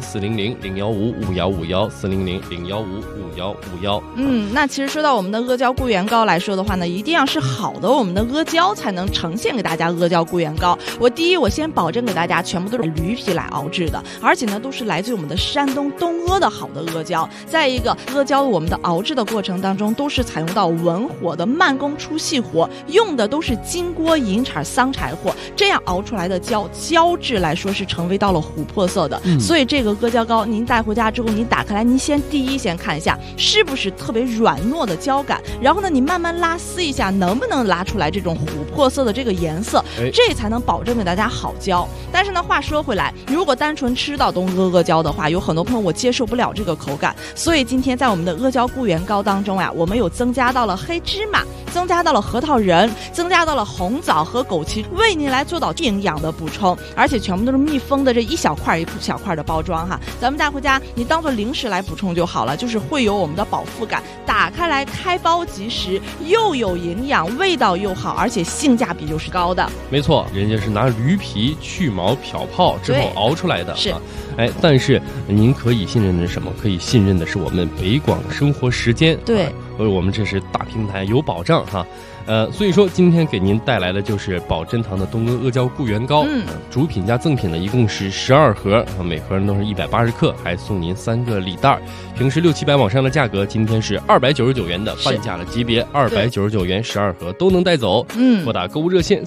400-015-5151，400-015-5151。 那其实说到我们的阿胶固元膏来说的话呢，一定要是好的我们的阿胶才能呈现给大家阿胶固元膏。我先保证给大家全部都是驴皮来熬制的，而且呢都是来自于我们的山东东阿的好的阿胶。再一个，阿胶我们的熬制的过程当中都是采用到文火的慢工出细活，用的都是金锅银铲桑柴火，这样熬出来的胶质来说是成为到了琥珀色的。所以这个阿胶膏您带回家之后，您打开来，您先看一下是不是特别软糯的胶感，然后呢你慢慢拉丝一下，能不能拉出来这种琥珀色的这个颜色，这才能保证给大家好胶。但是呢话说回来，如果单纯吃到东阿胶的话，有很多朋友我接受不了这个口感，所以今天在我们的阿胶固元膏当中呀，我们有增加到了黑芝麻，增加到了核桃仁，增加到了红枣和枸杞，为您来做到营养的补充，而且全部都是密封的这一小块一小块的包装哈，咱们带回家你当做零食来补充就好了，就是会有我们的饱腹感，打开来开包即食，又有营养，味道又好，而且性价比又是高的。 没错，人家是拿驴皮去毛漂泡之后熬出来的。 是。 但是您可以信任的是什么？可以信任的是我们北广生活时间。 对， 我们这是大平台，有保障哈。所以说今天给您带来的就是宝珍堂的东阿阿胶固元膏，主品加赠品呢一共是12盒，每盒都是180克，还送您3个礼袋。平时600-700往上的价格，今天是299元的半价的级别，299元12盒都能带走。拨打购物热线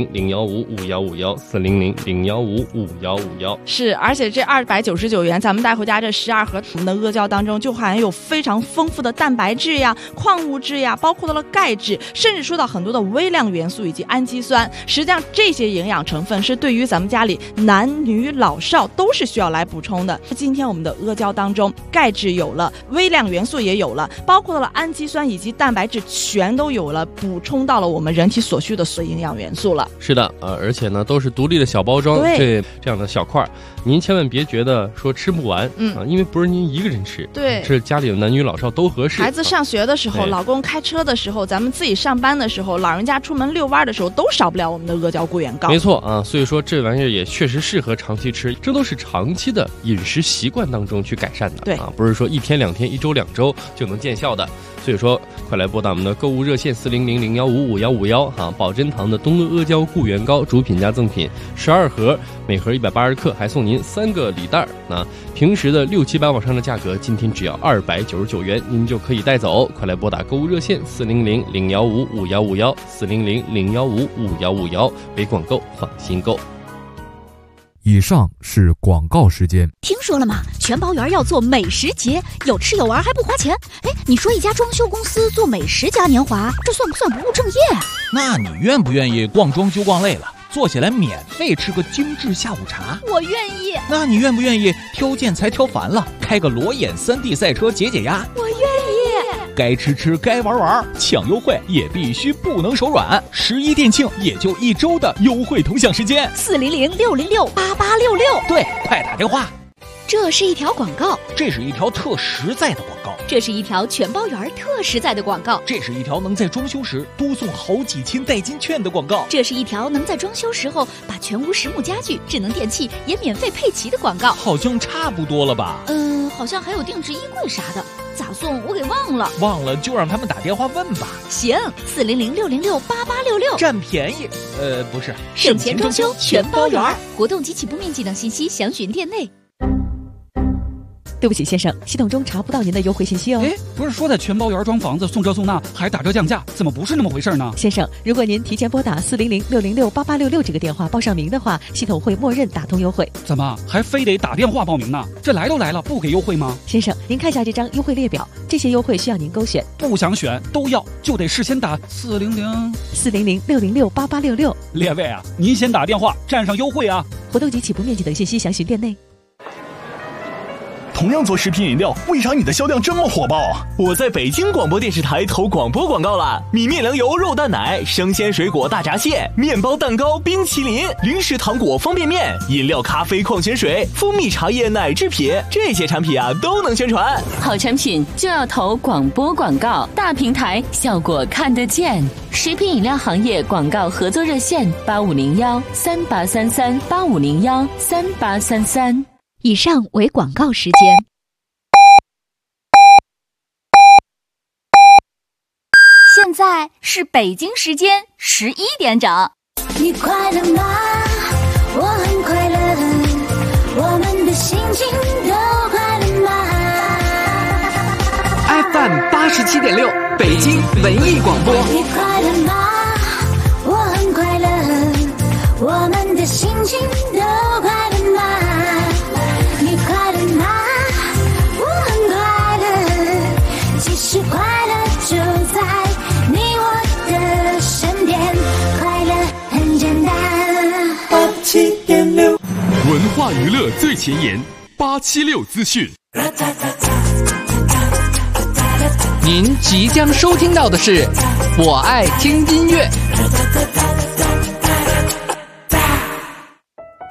400-015-5151，400-015-5151。 是，而且这299元咱们带回家这12盒我们的阿胶当中就含有非常丰富的蛋白质呀、矿物质呀，包括到了钙质，甚至说到很多的微量元素以及氨基酸。实际上这些营养成分是对于咱们家里男女老少都是需要来补充的。今天我们的阿胶当中钙质有了，微量元素也有了，包括到了氨基酸以及蛋白质全都有了，补充到了我们人体所需的所有营养元素了。 是的，而且呢都是独立的小包装，这样的小块，您千万别觉得说吃不完，因为不是您一个人吃， 对， 是家里有男女老少都合适。 孩子上学的时候，老公开车的时候，咱们自己上班的时候，老人家出门遛弯的时候，都少不了我们的阿胶固元膏。 没错啊，所以说这玩意儿也确实适合长期吃，这都是长期的饮食习惯当中去改善的。 对不是说1天2天、1周2周就能见效的。所以说，快来拨打我们的购物热线400-015-5151宝珍堂的东阿胶固元膏主品加赠品12盒，每盒180克，还送您3个礼袋。平时的600-700往上的价格，今天只要299元，您就可以带走。快来拨打购物热线400-015-5151，400-015-5151，北广购放心购。 以上是广告时间。 听说了吗？全包园要做美食节，有吃有玩还不花钱。哎，你说一家装修公司做美食嘉年华，这算不算不务正业啊？ 那你愿不愿意逛装修逛累了，坐下来免费吃个精致下午茶？ 我愿意。 那你愿不愿意挑建材挑烦了，开个裸眼 3D 赛车解解压？ 我愿意。 该吃吃，该玩玩，抢优惠也必须不能手软。11店庆也就1周的优惠同享时间 ，400-606-8866。 对，快打电话。 这是一条广告， 这是一条特实在的广告， 这是一条全包园特实在的广告， 这是一条能在装修时多送好几千代金券的广告， 这是一条能在装修时候把全屋实木家具、智能电器也免费配齐的广告。 好像差不多了吧？ 好像还有定制衣柜啥的，咋送我给忘了。 忘了就让他们打电话问吧。 行，400-606-8866， 占便宜。不是， 省钱装修全包园，活动及起步面积等信息详询店内。 对不起，先生，系统中查不到您的优惠信息哦。 哎，不是说在全包园装房子送这送那还打折降价，怎么不是那么回事呢？ 先生，如果您提前拨打400-606-8866这个电话报上名的话，系统会默认打通优惠。 怎么还非得打电话报名呢？这来都来了，不给优惠吗？ 先生，您看一下这张优惠列表，这些优惠需要您勾选。 不想选都要，就得事先打 400-606-8866。 列位啊，您先打电话占上优惠啊！ 活动及起步面积等信息详询店内。 同样做食品饮料，为啥你的销量这么火爆？ 我在北京广播电视台投广播广告了，米面粮油肉蛋奶、生鲜水果大闸蟹、面包蛋糕、冰淇淋、零食糖果、方便面、饮料、咖啡、矿泉水、蜂蜜茶叶、奶制品，这些产品啊都能宣传。 好产品就要投广播广告，大平台效果看得见。食品饮料行业广告合作热线8501-3833-8501-3833。 以上为广告时间。现在是北京时间11点整。 你快乐吗？我很快乐，我们的心情都快乐吗 ？FM 87.6，北京文艺广播。 你快乐吗？我很快乐，我们的心情都快乐吗？你快乐吗？我很快乐，其实快乐就在你我的身边，快乐很简单。87.6， 文化娱乐最前沿，876资讯。 您即将收听到的是《我爱听音乐》。